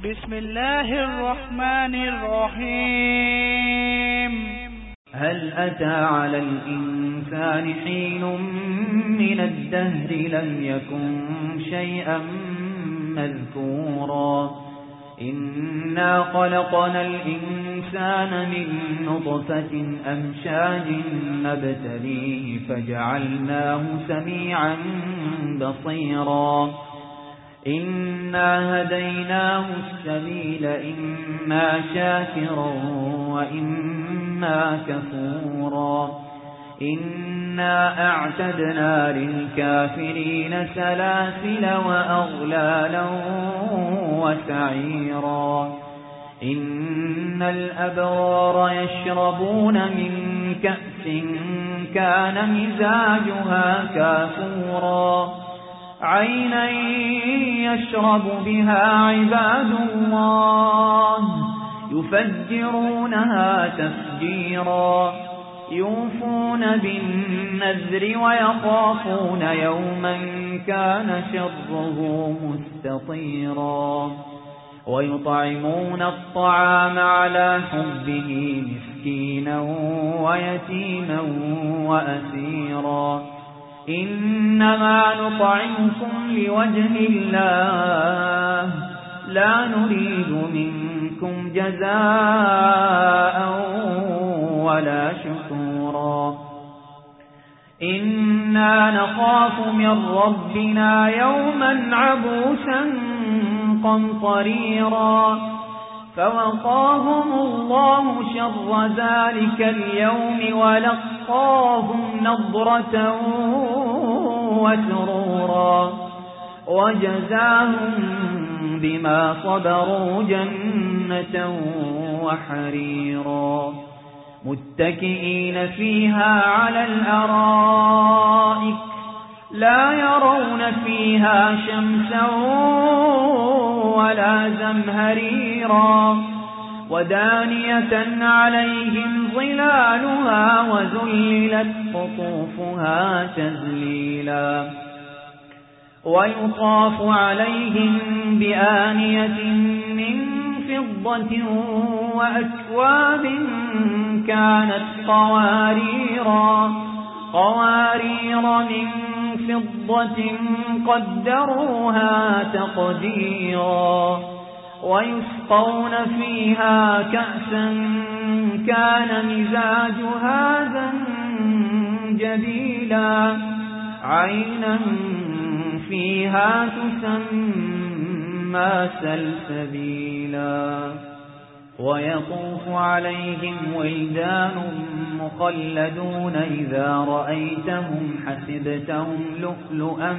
بسم الله الرحمن الرحيم. هل أتى على الإنسان حين من الدهر لم يكن شيئا مذكورا إنا خلقنا الإنسان من نطفة أمشاج نبتليه فجعلناه سميعا بصيرا إنا هديناه السبيل إما شاكرا وإما كفورا إنا أعتدنا للكافرين سلاسل وأغلالا وسعيرا إن الأبرار يشربون من كأس كان مزاجها كافورا عينا يشرب بها عباد الله يفجرونها تفجيرا يوفون بالنذر ويخافون يوما كان شره مستطيرا ويطعمون الطعام على حبه مسكينا ويتيما وأسيرا إنما نطعمكم لوجه الله لا نريد منكم جزاء ولا شكورا إنا نخاف من ربنا يوما عبوسا قمطريرا فوقاهم الله شر ذلك اليوم ولقاهم نضرة وسرورا وجزاهم بما صبروا جنة وحريرا متكئين فيها على الأرائك لا يرون فيها شمسا ولا زمهريرا ودانية عليهم ظلالها وذللت قطوفها تذليلا ويطاف عليهم بآنية من فضة وأكواب كانت قوارير من فضة قدروها تقديرا ويسقون فيها كأسا كان مزاجها زنجبيلا عينا فيها تسمى سلسبيلا ويطوف عليهم ولدان مخلدون إذا رأيتهم حسبتهم لؤلؤا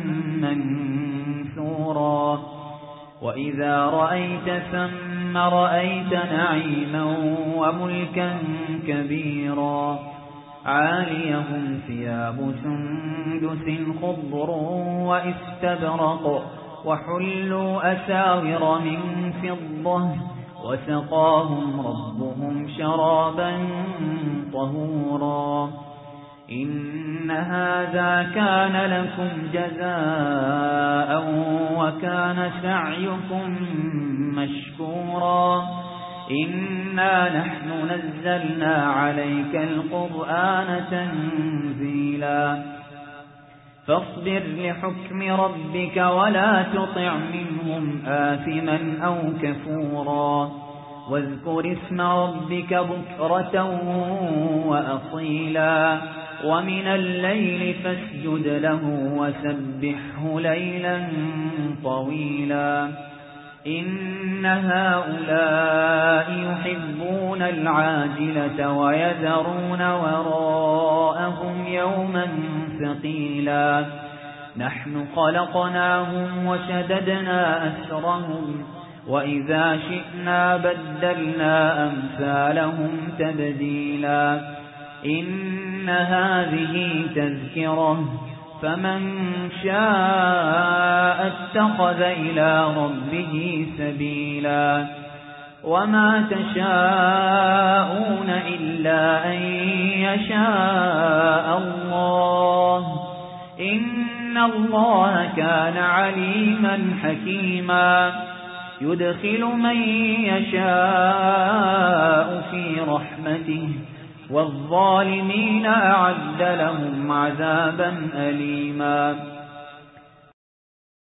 منثورا وإذا رأيت ثم رأيت نعيما وملكا كبيرا عاليهم ثياب سندس خضر واستبرق وحلوا أساور من فضة وسقاهم ربهم شرابا طهورا إن هذا كان لكم جزاء وكان سعيكم مشكورا إنا نحن نزلنا عليك القرآن تنزيلا فاصبر لحكم ربك ولا تطع منهم آثما أو كفورا واذكر اسم ربك بكرة وأصيلا ومن الليل فاسجد له وسبحه ليلا طويلا إن هؤلاء يحبون العاجلة ويذرون وراءهم يوما ثقيلا نحن خلقناهم وشددنا أسرهم وإذا شئنا بدلنا أمثالهم تبديلا إن هذه تذكرة فمن شاء اتخذ إلى ربه سبيلا وما تشاءون إلا أن يشاء الله إن الله كان عليما حكيما يدخل من يشاء في رحمته والظالمين أعد لهم عذابا أليما